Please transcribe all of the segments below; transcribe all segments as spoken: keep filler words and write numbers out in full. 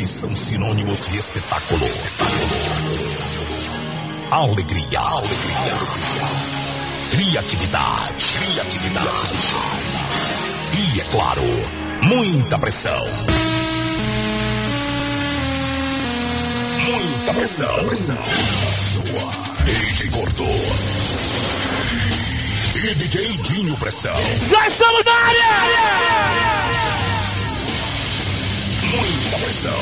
Eles são sinônimos de espetáculo. Alegria, alegria. Criatividade, criatividade. E, é claro, muita pressão. Muita pressão. D J Gordo. E D J Dinho Pressão. Já estamos na área! Muita pressão.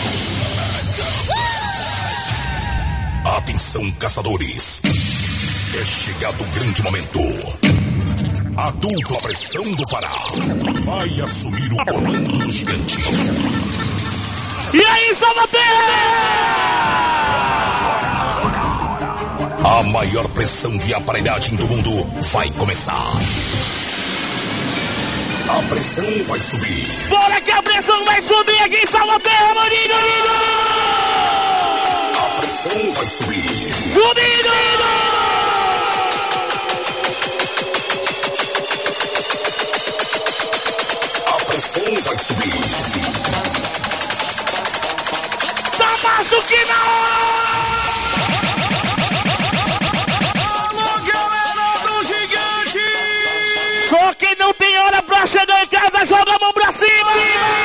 Atenção, caçadores. É chegado o grande momento. A dupla pressão do Pará vai assumir o comando do gigante. E aí, Salvaterra! A maior pressão de aparelhagem do mundo vai começar. A pressão vai subir. Bora que a pressão vai subir aqui em Salvaterra, maninho! A pressão vai subir. Subindo! A pressão vai subir. Tá mais do que na hora! Só quem não tem hora pra chegar em casa, joga a mão pra cima!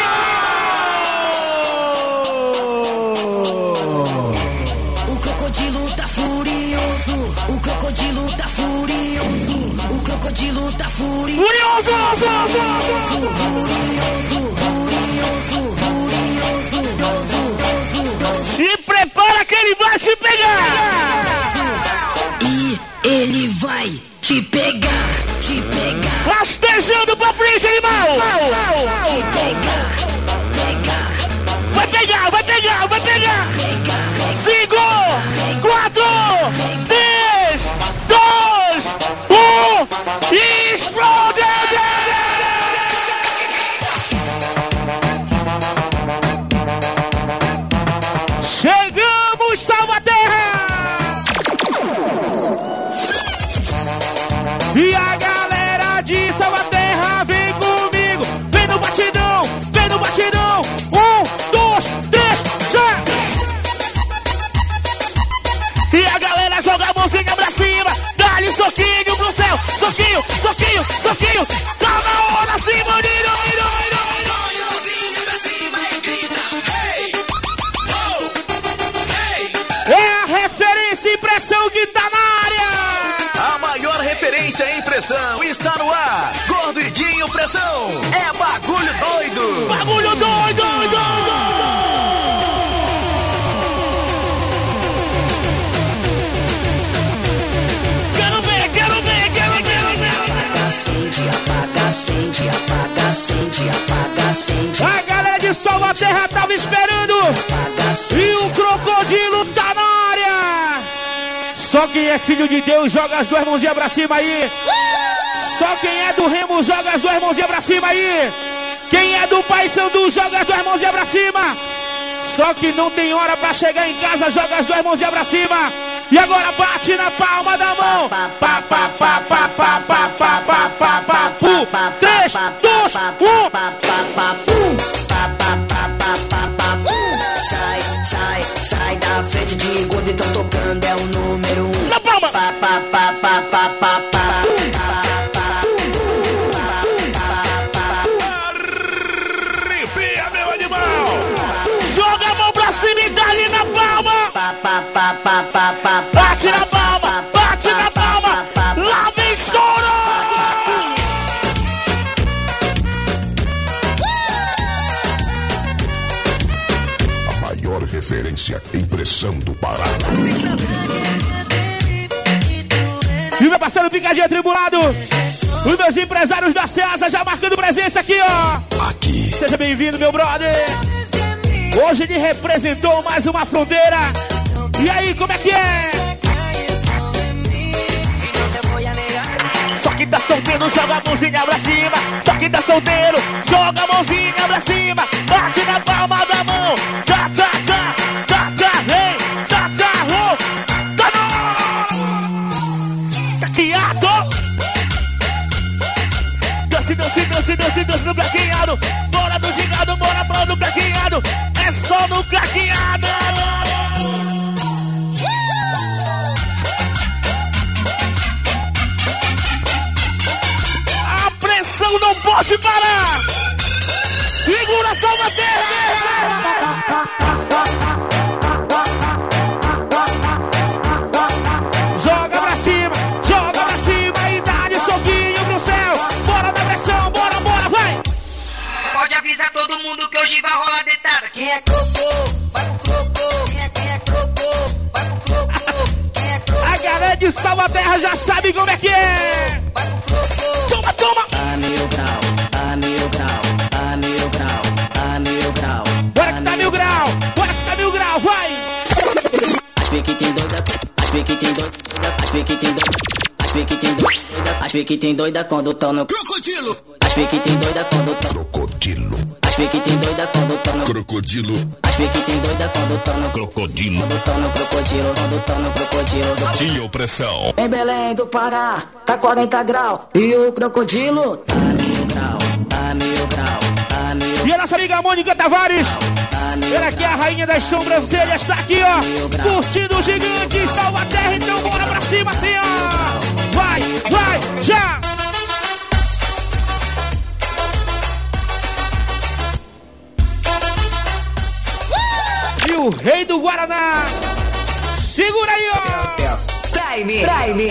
O crocodilo tá furioso, o crocodilo tá furioso, o crocodilo tá furioso. Furioso! Furioso, furioso, furioso, furioso. E prepara que ele vai te pegar! E ele vai te pegar, te pegar. Rastejando pra frente, animal! Te pegar, pegar. Vai pegar, vai pegar, vai pegar! Pegar, Cinco, quatro, três, dois, um, e explode! Chegamos, Salvaterra! E a galera de Salvaterra vem comigo, vem no batidão, vem no batidão. Um, dois, três, já! E a galera joga a mãozinha pra cima, dá-lhe soquinho pro céu, soquinho, soquinho, soquinho. Tá na hora, sim, maninho, maninho, maninho. É a referência e pressão que tá na área. A maior referência em pressão está no ar. Gordo e Dinho Pressão. É bagulho doido. Bagulho doido, doido. Quero ver, quero ver, quero ver, quero ver. acende, apaga, acende, apaga, acende, apaga, acende. A galera de Salvaterra tava esperando. E o crocodilo tá na área. Só quem é filho de Deus joga as duas mãozinhas pra cima aí. Só quem é do Remo joga as duas mãozinhas pra cima aí. Quem é do Paysandu joga as duas mãozinhas pra cima. Só que não tem hora pra chegar em casa, joga as duas mãozinhas pra cima. E agora bate na palma da mão. Pá, pá, pá, pá, pá, pá, pá, pá, pá, pá, pu. Três, dois, um. Sai, sai, sai da frente de gordo, então tocando é o número um. Na palma. Pá, pá, pá, pá, pá, pá, pá. Arrepia, meu animal! Joga a mão pra cima e dá-lhe na palma. Pá, pá, pá, pá, pá, pá. Bate na palma, bate na palma. Lá vem estouro. A maior referência em pressão do Pará. E meu parceiro Picadinho Atribulado. Os meus empresários da Ceasa já marcando presença aqui, ó. Aqui. Seja bem-vindo, meu brother. Hoje ele representou mais uma fronteira. E aí, como é que é? Só que tá solteiro, joga a mãozinha pra cima. Só que tá solteiro, joga a mãozinha pra cima. Bate na palma da mão. Tá, tá, tá, tá, tá, rei. Tá, tá, rô. Tá, no. Tá quiado. Dança, dança, dança, dança, dança no plaquinhado. Bora do gigado, bora pro do plaquinhado. É só no craqueado. A pressão não pode parar. Segura só uma terra. Joga pra cima, joga pra cima e dá-lhe soquinho pro céu. Bora da pressão, bora, bora, vai. Pode avisar todo mundo que hoje vai rolar detada. Quem é crocô, vai pro crocô. Quem é, quem é crocô, vai pro crocô. Quem é crocô. A galera de Salvaterra já sabe como é que é. Vai pro crocô. Toma, toma. A mil grau, a mil grau, a mil grau, a mil grau. Bora que tá mil grau, bora que tá mil grau, vai. As pique tem doida, as pique tem doida, as pique tem doida, as pique tem doida, as pique tem doida quando tão no Crocodilo. As pique tem doida quando tão Crocodilo. As pique tem doida quando tão no Crocodilo. As pique tem doida quando tão no Crocodilo. Quando tão no crocodilo, quando tão no crocodilo. Tinha opressão. Em Belém do Pará, tá quarenta graus. E o crocodilo tá mil grau, tá mil grau, tá mil E a nossa amiga Mônica Tavares, ela que é a rainha das sobrancelhas, tá aqui, ó, curtindo o gigante em Salvaterra. Então bora pra cima assim, ó. Vai, vai, já. E o rei do Guaraná, segura aí, ó. Prime, Prime,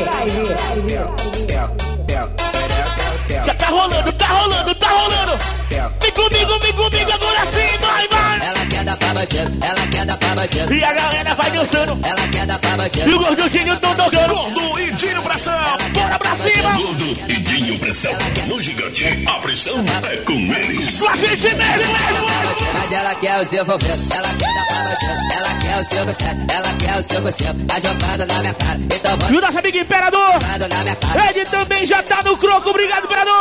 Já tá rolando, tá rolando, tá rolando. Vem comigo, vem comigo, agora sim, vai, vai. Ela quer dar pra bandido, ela quer dar pra bandido. E a galera vai dançando, Ela quer dar pra e bandido. o gordinho tão tocando. Gordo e Dinho Pressão. Bora pra cima. Gordo e Dinho Pressão. No gigante, a pressão é com eles. Com a gente mesmo, mesmo. Mas ela quer o seu envolvido, ela quer dar pra bandido. Ela quer o seu gostado, ela quer o seu gostado. Tá jogando na minha cara, então vai E o nosso amigo Imperador, jogando na minha cara. ele também já tá no croco. Obrigado, Imperador.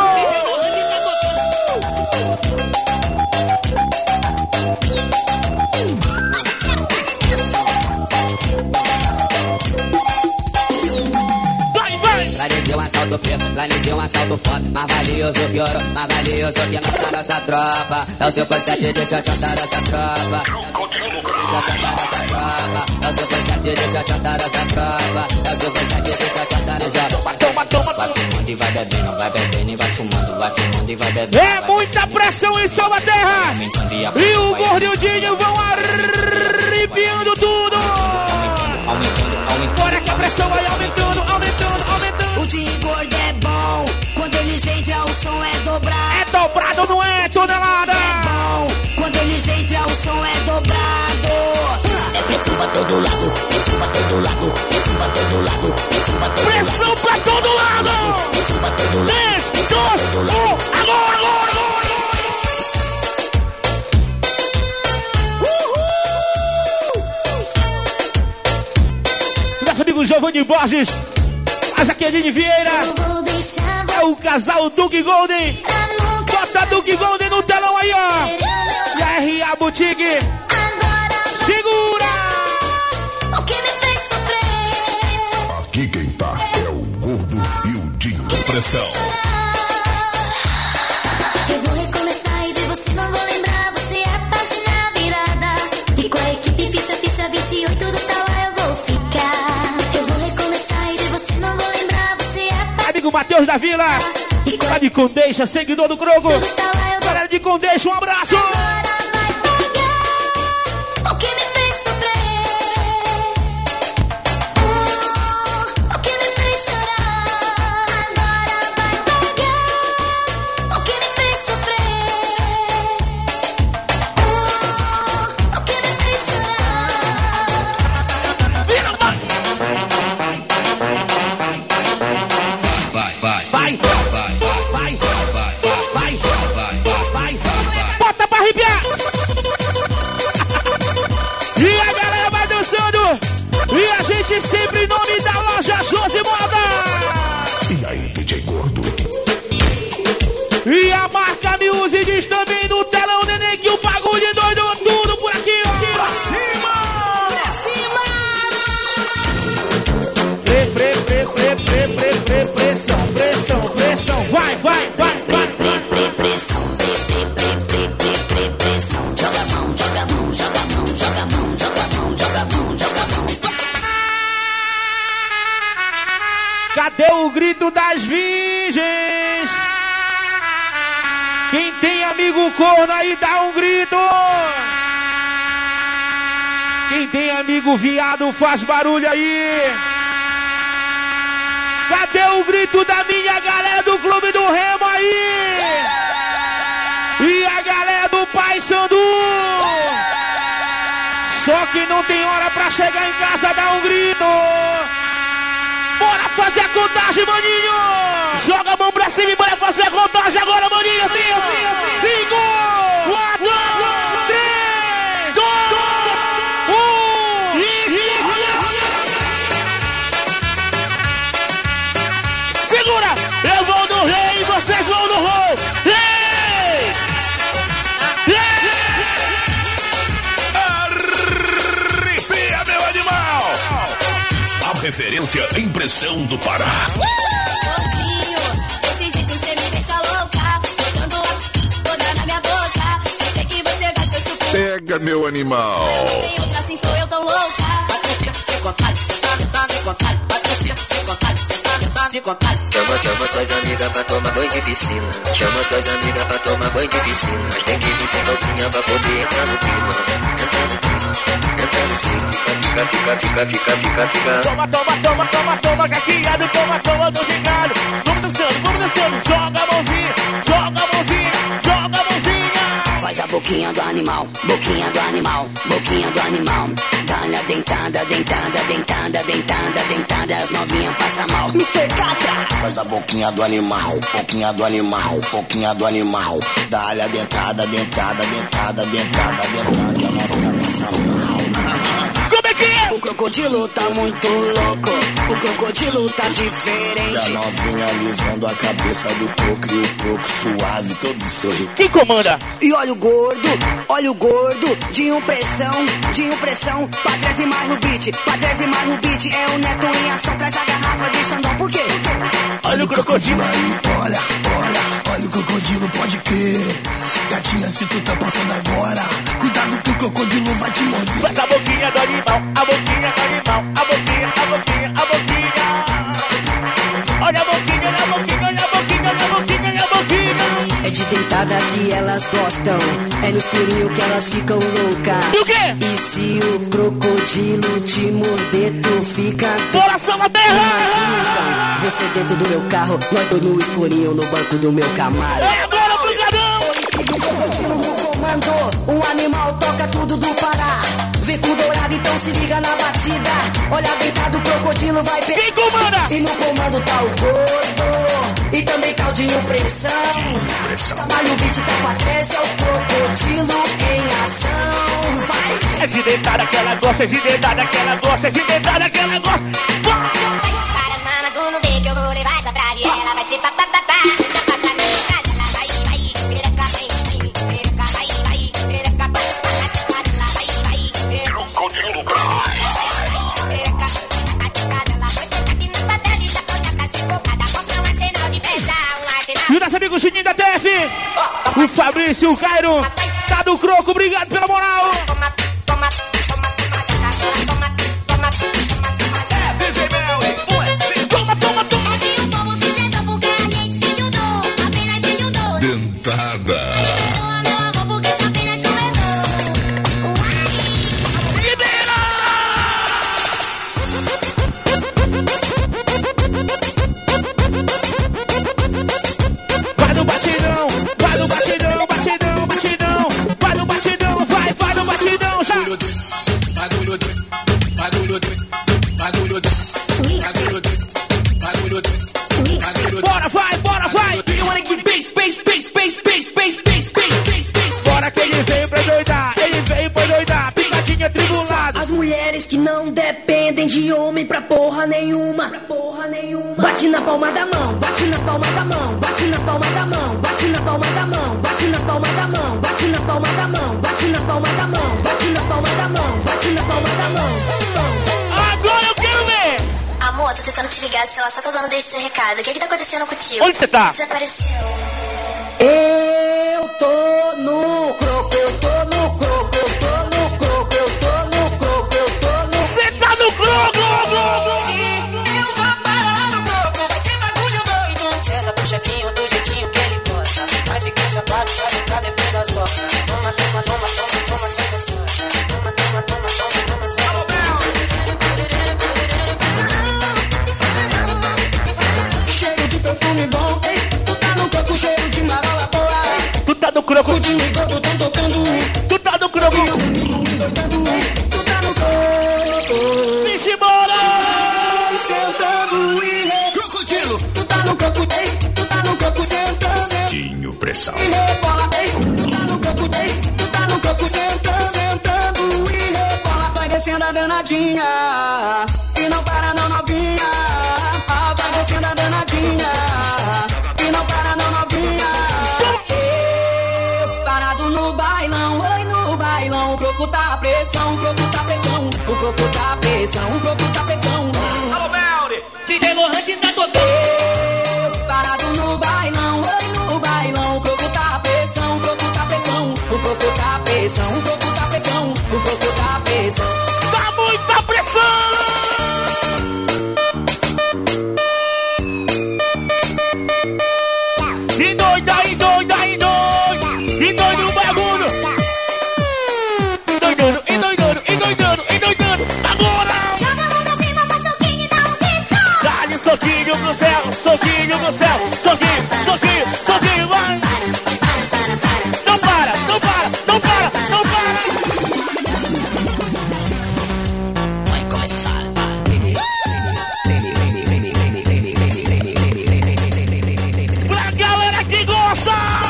Vai, vai. Planejei um assalto preto, planejei um assalto foda. Mais valioso que ouro, mais valioso que nossa, nossa tropa. É o seu conceito, deixa eu chantar nossa tropa. Deixa eu chantar nossa tropa. É o seu conceito, deixa eu chantar nossa tropa. É o seu conceito, deixa eu chantar nossa tropa. Toma, toma, Vai toma. fumando e vai bebendo, vai bebendo e vai fumando. Vai fumando e vai bebendo. É muita pressão em Salvaterra. E o gordinho vão arrepiando tudo. Bora que a pressão vai aumentando, aumentando, aumentando. O de gordo é bom, quando eles entram o som é dobrado. É dobrado, não é tonelada. É bom, quando eles entram o som é dobrado. É pressão pra todo lado, pressão pra todo lado, pressão pra todo lado, pressão pra todo lado. Pressão pra todo lado. Pressão pra todo lado. três, dois, um, agora, agora, agora. Nosso amigo Giovanni Borges, a Jaqueline Vieira, é o casal Duke Golden. Bota Duke Golden no telão aí, ó. E a R A Boutique, segura. O que me fez sofrer? Aqui quem tá é o Gordo e o Dinho Pressão. Eu vou recomeçar e de você não vou lembrar. Você é a página virada. E com a equipe ficha, ficha vinte e oito do tal eu vou ficar. Eu vou recomeçar e de você não vou lembrar. Você é a página Amigo Matheus da Vila, e com tá a de Condeixa, seguidor do Croco. do tal eu vou. Galera de Condeixa, um abraço. Agora vai pagar o que me fez sofrer. Hum, o que me fez chorar. Agora vai pagar o que me fez sofrer. Hum, o que me fez chorar. Vira, vai. Vai, vai, vai, vai, vai, vai, vai, vai, vai, vai. Bota pra arrepiar. E a galera vai dançando. E a gente sempre em nome da loja Josi Moda. E aí, D J Gordo? E a marca Music diz também no telão, neném, que o bagulho é doido, tudo por aqui, ó. Pra cima! Pre, pre, pre, pre, pre, pre, pre, pressão, pressão, pressão. Vai, vai, vai, vai. Pre, pre, pressão, pre, pre, pre, pre, pre, pre, pressão. Joga a mão, joga a mão, joga a mão, joga grito das virgens. Quem tem amigo corno aí dá um grito. Quem tem amigo viado faz barulho aí. Cadê o grito da minha galera do Clube do Remo aí? E a galera do Paysandu? Só que não tem hora pra chegar em casa, dá um grito. Bora fazer a contagem, maninho. Joga a mão pra cima e bora fazer a contagem agora, maninho. Cinco, quatro, três, dois, um. Segura! Eu vou no rei e vocês vão no rol. Rei! Arrepia, meu animal! A referência Impressão do Pará. Gordinho, desse jeito você me deixa louca. Botando a toda na minha boca. Eu sei que você gosta, eu chupo. Pega, meu animal. Tem outra assim, sou eu tão louca. Patrícia, sem contar, sem contar, sem contar. Patrícia, sem contar, sem contar, sem contar. Chama, chama suas amigas pra tomar banho de piscina. Chama suas amigas pra tomar banho de piscina. Mas tem que vir sem calcinha pra poder entrar no clima. Entrar no clima, entrar no clima. Fica, fica, fica, fica, fica, fica. Toma, toma, toma, toma, toma, caqueado, toma, toma, do gigado. Vamos dançando, vamos dançando. Joga a mãozinha, joga a mãozinha, joga a mãozinha. Faz a boquinha do animal, boquinha do animal, boquinha do animal. Dá-lhe a dentada, dentada, dentada, dentada, dentada. As novinhas passam mal. mister Catra! Faz a boquinha do animal, boquinha do animal, boquinha do animal. Dá-lhe a dentada, dentada, dentada, dentada, dentada. E a novinha passa mal. Como é que é? O crocodilo tá muito louco, o crocodilo tá E a diferente. novinha alisando a cabeça do coco e o coco suave, todo sorrindo. Quem comanda? E olha o gordo, olha o gordo, de impressão, de impressão. Pra trás e mais no beat, pra trás e mais no beat. É o Neto em ação, traz a garrafa de Xandão, por quê? Olha o crocodilo aí, olha, olha, olha o crocodilo, pode crer. Gatinha, se tu tá passando agora, cuidado que o crocodilo vai te morder. Faz a boquinha do animal, a boquinha do animal, a boquinha, a boquinha, a boquinha. Olha a boquinha, olha a boquinha, olha a boquinha, olha a boquinha, olha a boquinha. É de dentada que elas gostam, é no escurinho que elas ficam loucas. E o quê? E se o crocodilo te morder, tu fica... Coração na terra! Imagina, você dentro do meu carro, nós dois no escurinho no banco do meu Camaro. É agora, brigadão! O crocodilo no comando, um animal toca tudo do Pará. Vem com dourado, então se liga na batida. Olha deitado, o crocodilo vai pegar. Quem comanda? E no comando tá o gordo, e também tá o de impressão. Trabalho o beat, tá pra trás, é o crocodilo em ação. Vai! É de deitada que ela gosta, é de deitada que ela gosta, é de deitada que ela gosta. Para as mamas, tu não vê que eu vou levar essa praga. E ela vai ser papapá. Ela vai, vai, pereca, vai, vai, pereca, vai, vai, pereca, vai, vai, vai, Crocodilo pereca, ela foi aqui no papel de Japão, já tá se focada. Compra um arsenal de peça, um arsenal. E o nosso amigo Juninho da T F, o Fabrício, o Cairo, tá do Croco, obrigado pela moral. Toma, toma, toma, toma, toma, toma, Toma, toma, toma. É que o povo fez essa porque a gente se juntou, apenas se juntou. Dentada. Perdoa meu amor porque isso apenas começou. Libera! Vai no batidão, vai no batidão, batidão, batidão. Vai no batidão, vai, vai no batidão, já. Bagulho doido, bagulho doido, bagulho doido, bagulho doido, bagulho doido, bagulho doido. Bora, vai, bora, vai. Bora que ele veio pra doidar, ele veio pra doidar. Picadinha tribulado. As mulheres que não dependem de homem pra porra nenhuma, pra porra nenhuma. Bate na palma da mão, bate na palma da mão, bate na palma da mão, bate na palma da mão, bate na palma da mão, bate na palma da mão, bate na palma da mão, bate na palma da mão, bate na palma da mão. Agora eu quero ver. Amor, tô tentando te ligar, se ela só tá dando desse seu recado. O que que tá acontecendo contigo? Onde você tá? Desapareceu. Eu tô no croco, eu tô no croco, eu tô no croco, eu tô no croco, eu tô no... Você tá no Croco! Eu vou parar no croco, vai ser bagulho no croco. O Dinho e Gordo tão tocando. Tu tá no croco. Tu tá no croco. Vixe, embora. Sentando e re... Crocodilo. Tu tá no croco, ei. Tu tá no croco, sentando. Dinho Pressão. E rebola, ei. Tu tá no croco, ei. Tu tá no croco, sentando. Sentando e rebola. Vai descendo a danadinha. E não para não, novinha. Ah, vai descendo a danadinha. E não para não, novinha. Eu parado no bailão. Oi, no bailão. O croco tá pressão. O croco tá pressão. O croco tá pressão. O croco tá pressão. Alô, Melly. D J Lohan que tá tocando. Parado no bailão, oi no bailão. O croco tá pressão, o croco tá pressão. O croco tá pressão, o croco tá pressão. O croco tá pressão. Tá muita pressão. E doida, e doida, e doida. E doido o bagulho. E doidando, e doidando, e doidando, e doidando. Agora. Dá-lhe soquinho pro céu, soquinho pro céu, soquinho, soquinho, soquinho, vai! Não para, não para, não para, não para! Vai começar. Pra galera que gosta!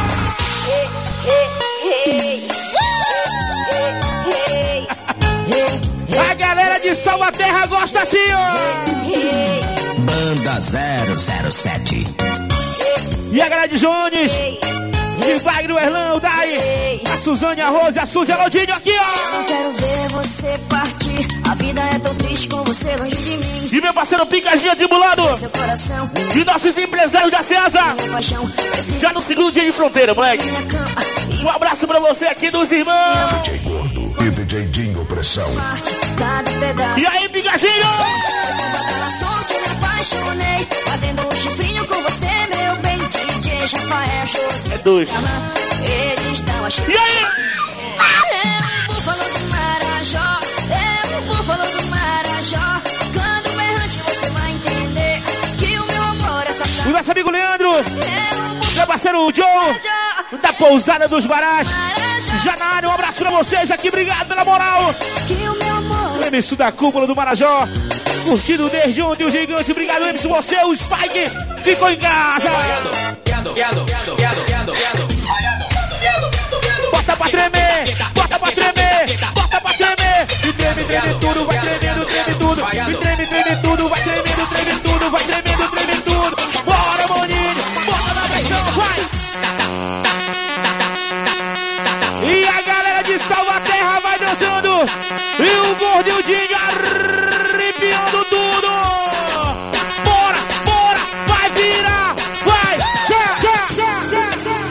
A galera de Salvaterra gosta assim, ó! Banda zero zero sete. E a galera de Jones, de Wagner, Erlão, Dai, a Suzane, a Rose, a Suzy, a Lodinho aqui, ó! Não quero ver você partir. A vida é tão triste com você longe de mim. E meu parceiro Picadinha de Bulado, Seu coração, e nossos empresários da Ceasa, minha paixão. Esse já no segundo dia de fronteira, moleque. minha cama e Um abraço pra você aqui dos irmãos. D J Gordo e D J Dinho Pressão. parte, cada pedaço. E aí, Picadinho? Relação que me apaixonei, fazendo um chifrinho com você, meu bem. D J Rafael, show. É dois. Eles estão achando. E aí? É o búfalo do Marajó, é o búfalo do Marajó. Quando errante você vai entender que o meu amor é O satanás. nosso amigo Leandro, É o búfalo meu parceiro Joe, da Pousada dos Barás. do Marajó, Já na área, um abraço pra vocês aqui, obrigado pela moral. que o meu amor é Emerson da Cúpula do Marajó, curtindo desde ontem o gigante. Obrigado, Emerson, você, o Spike, ficou em casa. Bota pra tremer, bota pra tremer, bota pra tremer. E treme, treme tudo, vai tremendo, treme tudo. E treme, treme tudo, vai tremendo, treme tudo, vai tremendo, treme tudo. Bora, Boninho, bota na pressão, vai. E a galera de Salvaterra vai dançando. E o Gordo e o Dinho arrepiando tudo. Bora, bora, vai virar, vai, já, já, já, já.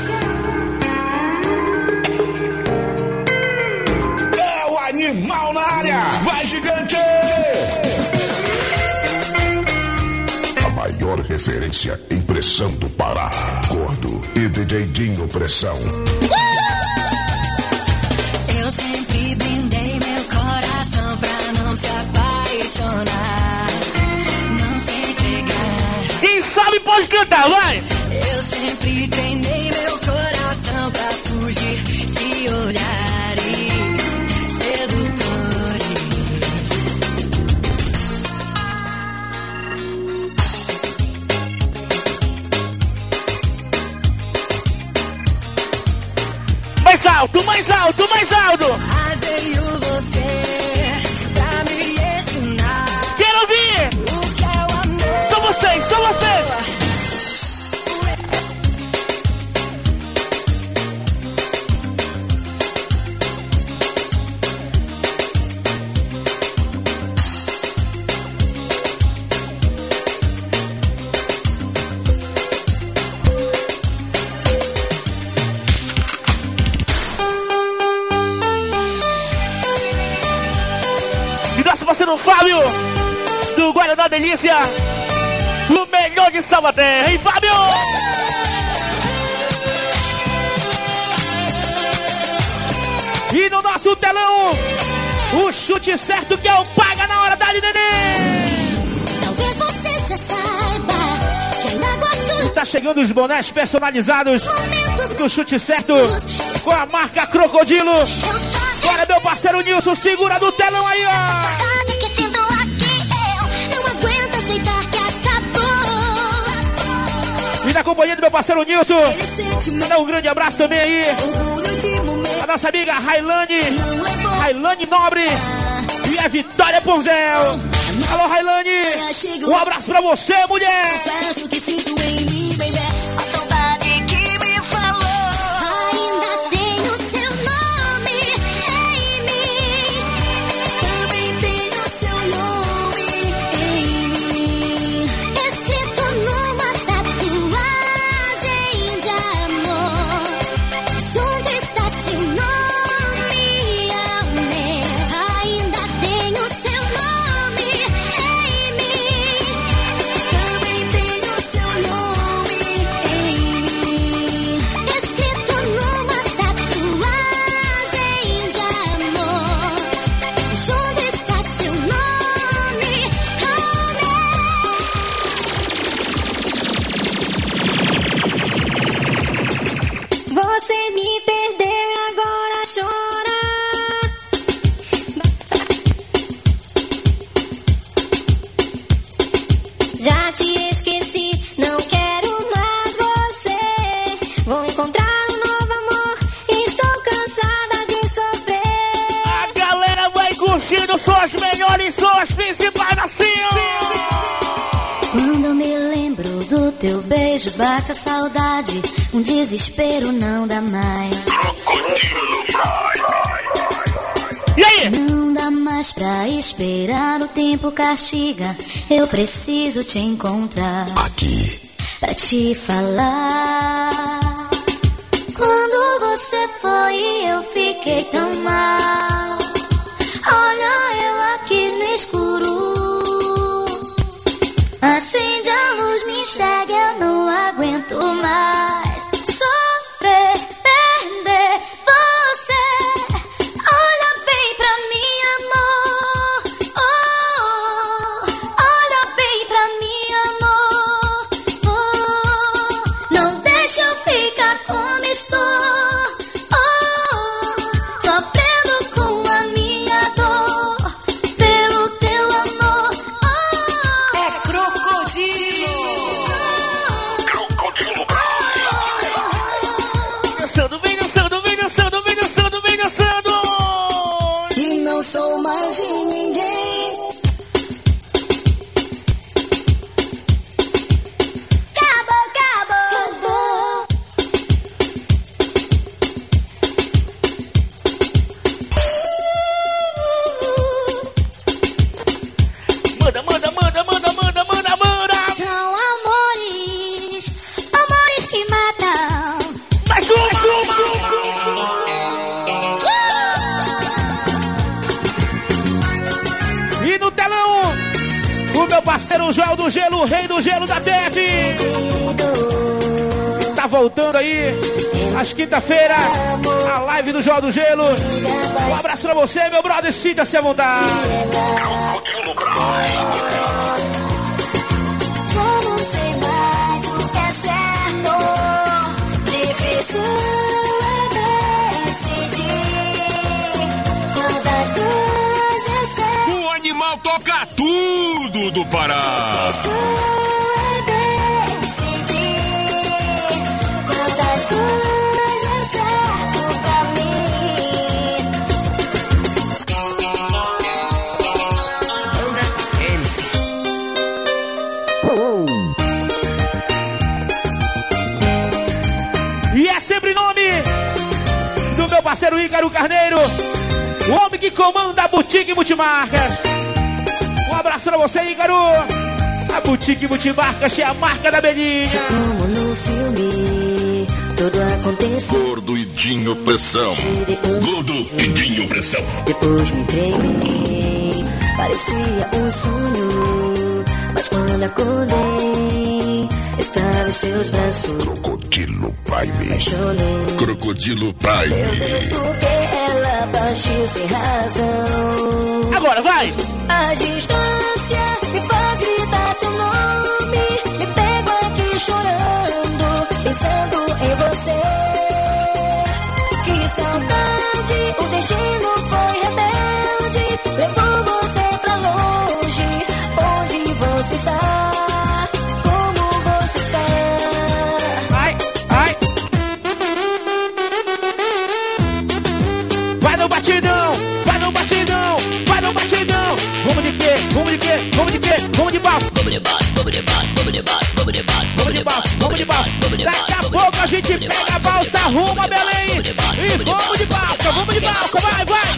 É o animal na área. Vai, gigante! A maior referência em pressão do Pará. Gordo e D J Dinho Pressão. Eu sempre brindei meu coração pra não se apaixonar, não se entregar. Quem sabe pode cantar, vai! Eu sempre treinei meu coração pra fugir de olhares sedutores. Mais alto, mais alto, mais alto! Mas veio você pra me ensinar Quero ouvir! o que é o amor. São vocês, são vocês! E nosso parceiro Fábio, do Guaraná Delícia, o melhor de Salvaterra, hein, Fábio? E no nosso telão, o chute certo que é o paga na hora da neném. Talvez você já saiba que ainda gosto Tu tá Tá chegando os bonés personalizados do Chute Certo com a marca Crocodilo. Bora, meu parceiro Nilson, segura do telão aí, ó. E na companhia do meu parceiro Nilson, dá um grande abraço também aí a nossa amiga Railane, Railane Nobre e a Vitória Ponzel. Alô, Railane, um abraço pra você, mulher. Confesso que sinto em mim, baby, a saudade que me falou. Ainda tenho seu nome em mim, também tenho seu nome em mim, escrito numa tatuagem de amor. Junto está seu nome, amém. Ainda tenho seu nome em mim, também tenho seu nome em mim, escrito numa tatuagem de amor. Junto está seu nome, amém. Você me perdeu e agora chora. Já te esqueci, não quero mais você. Vou encontrar um novo amor e estou cansada de sofrer. A galera vai curtindo suas melhores, suas principais assim, ó. Quando eu me lembro do teu beijo, bate a saudade, um desespero não dá mais. E aí? Não dá mais pra esperar, o tempo castiga. Eu preciso te encontrar Aqui. pra te falar. Quando você foi, eu fiquei tão mal. Olha eu aqui no escuro. Acende a luz, me enxerga, eu não aguento mais sofrer, perder você. Olha bem pra mim, amor. Oh, olha bem pra mim, amor. Oh, não deixa eu ficar como estou. Oh, sofrendo com a minha dor pelo teu amor. Oh, É crocodilo. Crocodilo Dançando, vem dançando, vem dançando, vem dançando, vem dançando. E não sou mais de ninguém. acabou, acabou, acabou. Manda, manda, manda, manda, manda, manda, manda. São amores, amores que matam. Mais uma, mais uma. E no telão, o meu parceiro Joel do Gelo, o rei do gelo da T F. Tá voltando aí, às quinta-feira, a live do Joel do Gelo. Um abraço pra você, meu brother, sinta-se à vontade. Crocodilo Já não sei mais o que é certo. Difícil é decidir qual das duas é certo. O animal toca tudo do Pará. Difícil é decidir qual das duas é certo pra mim. E é sempre nome do meu parceiro Ícaro Carneiro, o homem que comanda a Boutique Multimarcas. Um abraço pra você, Ícaro. A Boutique Multimarcas é a marca da Belinha. Como no filme, tudo aconteceu. Gordo e Dinho Pressão. Gordo e Dinho Pressão. Depois me entreguei, parecia um sonho, mas quando acordei, estava em seus braços. Crocodilo Prime. Chorei, Crocodilo meu Prime. Deus, porque ela partiu sem razão. Agora, vai! A distância me faz gritar seu nome, me pego aqui chorando. pensando em você. Que saudade, o destino foi rebelde, levou você pra longe. Onde você está? Como você está? Ai, ai. Vai no batidão, vai no batidão, vai no batidão. Vamos de quê? Vamos de quê? Vamos de quê? Vamos de baixo. Vamos de baixo, vamos de baixo, vamos de baixo, vamos de baixo, vamos de baixo, vamos de baixo. Daqui a pouco a gente pega a balsa, arruma Belém. E vamos de balsa, vamos de balsa, vai, vai.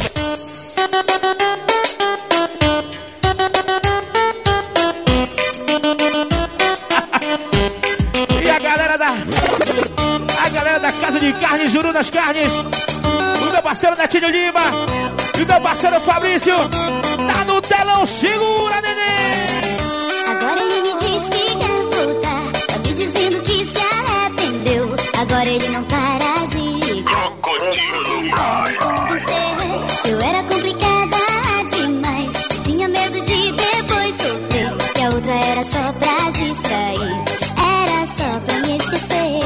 E a galera da... A galera da Casa de Carnes, Juru das Carnes. O meu parceiro Netinho Lima. E o meu parceiro Fabrício. Tá no telão, segura, neném. Agora ele me diz que quer voltar, tá me dizendo que se arrependeu. Agora ele não para de ligar. Crocodilo Brian. Eu era complicada demais, tinha medo de depois sofrer. E a outra era só pra distrair, era só pra me esquecer.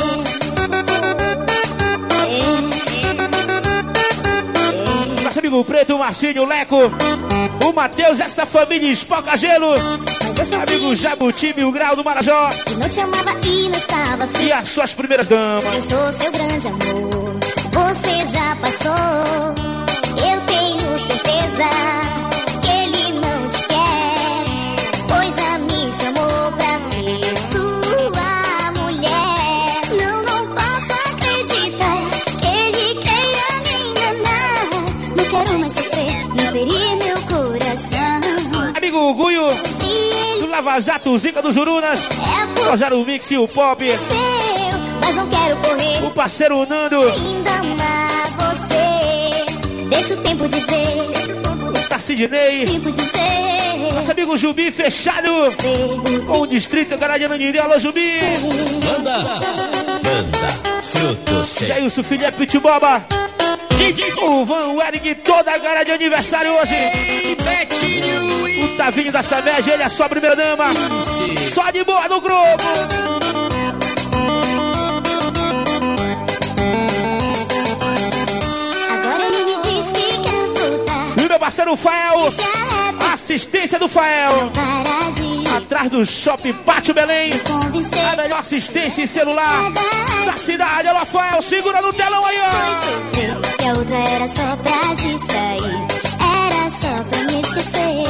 Nosso amigo Preto, o Marcinho, o Leco, o Matheus, essa família Espoca Gelo. Amigo Jabuti, Mil Grau do Marajó. Eu não te amava e não estava feliz. E as suas primeiras damas. Eu sou seu grande amor, você já passou. Eu tenho certeza que ele não te quer, pois já me chamou pra ser sua mulher. Não, não posso acreditar que ele queira me enganar. Não quero mais sofrer, não ferir meu coração. Amigo Guio, do Lava Jato, Zica dos Jurunas. Forjar o Mix e o Pop. Seu, mas não quero correr. O parceiro Nando. Ainda amar você. Deixa o tempo dizer. Tá Sidney. Tempo dizer. Nosso amigo Jubi fechado. Com o distrito Garadiano de Alô, Jubi. Banda. Banda. Fruto seco. Jailson, Felipe Pitboba. O Van, o Eric, toda a galera de aniversário hoje. O Tavinho da Samed, ele é só a primeira dama. Só de boa no grupo. Agora ele me diz que quer voltar. E meu parceiro Fael. Assistência do Fael. Para de Atrás do Shopping Pátio Belém. convencer. A melhor assistência em celular da cidade. Alô, Fael, segura no telão aí, ó. Que a outra era só pra distrair, era só pra me esquecer.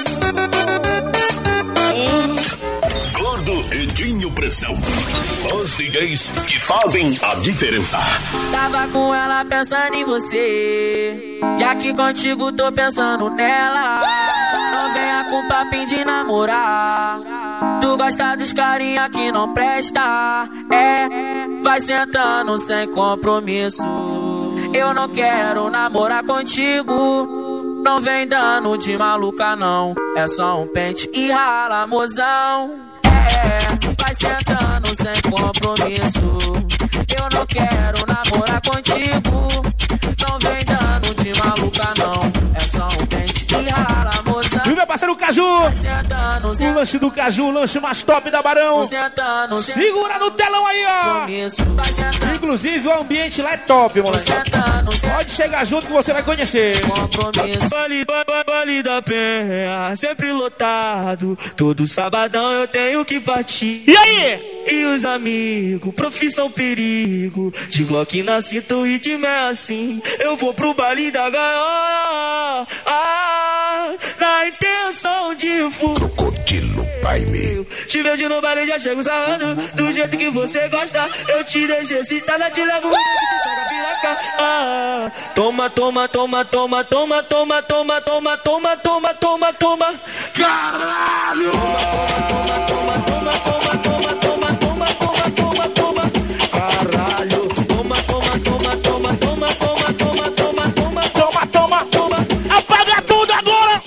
Gordo Edinho Pressão. Os D Js que fazem a diferença. Tava com ela pensando em você, e aqui contigo tô pensando nela. Não venha com papinho de namorar, tu gosta dos carinha que não presta. É, vai sentando sem compromisso. Eu não quero namorar contigo. Não vem dando de maluca não, é só um pente e rala, mozão. É, vai sentando sem compromisso. Eu não quero namorar contigo. Não vem dando de maluca não, é só um pente e rala, mozão. E o meu parceiro Caju. O lanche do Caju, o lanche mais top da Barão. Segura no telão aí, ó. Inclusive o ambiente lá é top, moleque. Pode chegar junto que você vai conhecer. Vale, vale da penha, sempre lotado. Todo sabadão eu tenho que partir. E aí? E os amigos, profissão perigo. De Glock na cinta e de mé assim. Eu vou pro baile da gaiola, ah, na intenção de fuder. Crocodilo Prime. Te vejo no baile, já chego sarrando. Do jeito que você gosta, eu te deixo excitada, te levo. Ah, toma, toma, toma, toma, toma, toma, toma, toma, toma, toma, toma, toma. Caralho! Toma, toma, toma, toma, toma, toma, toma, toma, toma, toma. Caralho, toma, toma, toma, toma, toma, toma, toma, toma, toma, Toma, toma, toma. Apaga tudo agora.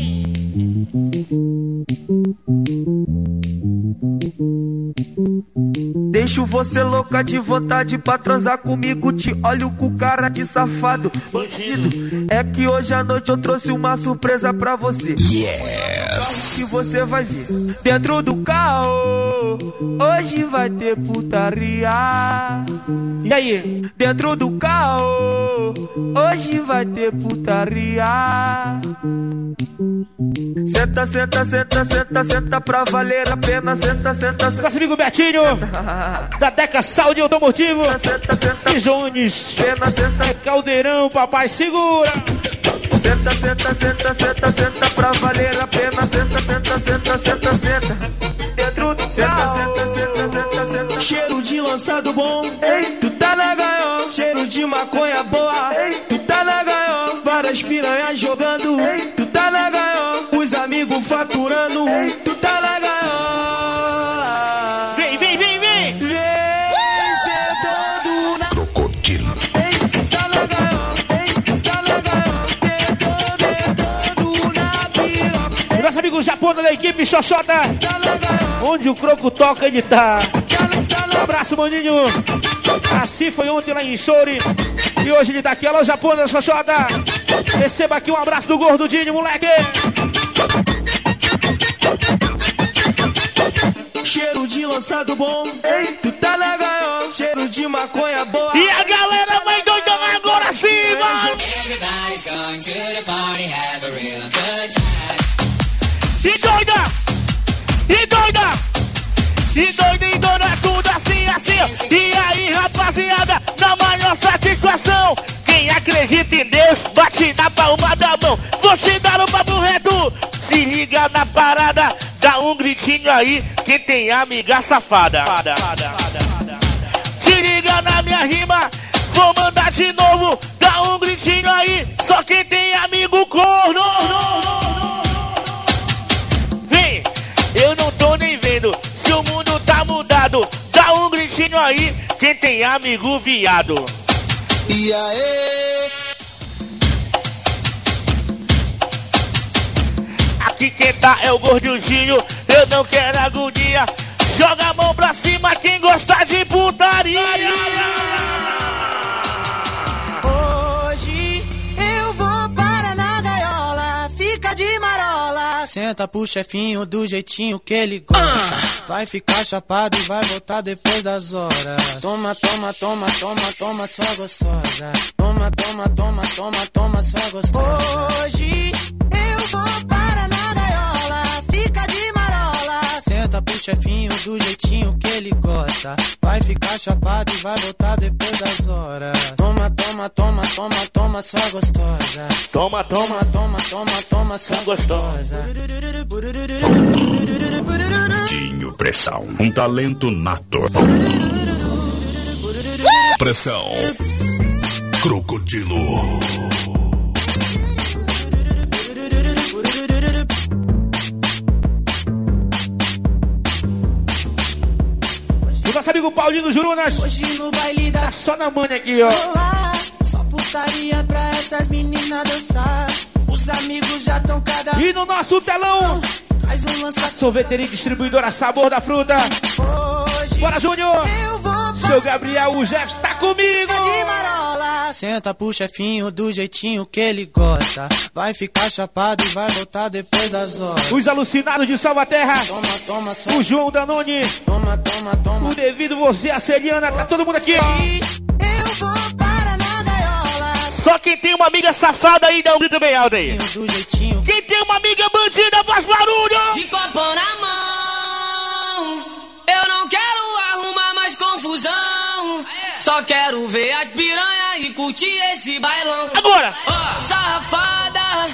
deixo você louca louca de vontade pra transar comigo, te olho com cara de safado. Bandido, é que hoje à noite eu trouxe uma surpresa pra você. Yes. Que você vai ver dentro do carro. Hoje vai ter putaria. E aí? Dentro do carro. Hoje vai ter putaria. Senta, senta, senta, senta, senta pra valer a pena. Senta, senta, senta. Nosso amigo Betinho, da Deca Saúde Automotivo. Senta, senta, e Jones. Pena, senta. É caldeirão, papai, segura. Senta, senta, senta, senta, senta pra valer a pena. Senta, senta, senta, senta, senta. Dentro do senta, senta, senta, senta, senta. Cheiro de lançado bom, ei, tu tá na gaiola. Cheiro de maconha boa, ei, tu tá na gaiola. Várias piranhas jogando, ei, tu tá na gaiola. Os amigos faturando, ei, tu tá na gaiola. Vem, vem, vem, vem. Vem sentando na Crocodilo. Nosso amigo Japona da equipe Xoxota. Onde o croco toca, ele tá. Um abraço, maninho. Assim foi ontem lá em Souri. E hoje ele tá aqui. Alô, Japona da Xoxota. Receba aqui um abraço do Gordudinho, moleque. Cheiro de lançado bom, ei, tu tá na gaiola. Cheiro de maconha boa. E a galera vai doidão agora sim, mano. Everybody's going to the party, have a real good time. E doida! E doida! E doida, e doida, tudo assim, assim. E aí, rapaziada, na maior satisfação. Quem acredita em Deus, bate na palma da mão. Vou te dar um papo reto. Se liga na parada, dá um gritinho aí. Quem tem amiga safada. Se liga na minha rima, vou mandar de novo. Dá um gritinho aí, só quem tem amigo corno. Vem, eu não tô nem vendo. Se o mundo tá mudado, dá um gritinho aí. Quem tem amigo viado. E aí? Aqui quem tá é o Gordinho, eu não quero agonia. Joga a mão pra cima quem gosta de putaria. Hoje eu vou para na gaiola, fica de marola. Senta pro chefinho do jeitinho que ele gosta. Vai ficar chapado e vai voltar depois das horas. Toma, toma, toma, toma, toma, só gostosa. Toma, toma, toma, toma, toma, só gostosa. Hoje eu vou para na gaiola, fica de marola. Senta pro chefinho do jeitinho que ele gosta. Vai ficar chapado e vai voltar depois das horas. Toma, toma, toma, toma, toma, só gostosa. Toma, Toma, toma, toma, toma, só gostosa. Dinho Pressão, um talento nato. Pressão. Crocodilo. O nosso amigo Paulinho Jurunas. Hoje no baile da Tá só na manha aqui, ó. só putaria pra essas meninas dançar. Os amigos já tão cada. E no nosso telão, Faz um lança. sorveteria e distribuidora Sabor da Fruta. Hoje Bora, Júnior. eu vou Seu Gabriel, o Jeff tá comigo. de marola. Senta pro chefinho do jeitinho que ele gosta. Vai ficar chapado e vai voltar depois das horas. Os alucinados de Salvaterra. Toma, toma, só. O João Danone. Toma, toma, toma. O Devido, você, a Seriana. Tá todo mundo aqui, ó. Eu vou para na gaiola. Só quem tem uma amiga safada aí, dá um grito bem alto aí. Do jeitinho. Quem tem uma amiga bandida, faz barulho. De copo na mão, eu não quero arrumar mais confusão. Só quero ver as piranha e curtir esse bailão. Agora. Oh, safada,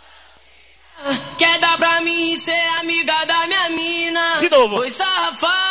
quer dar pra mim ser amiga da minha mina? De novo. Oi, safada.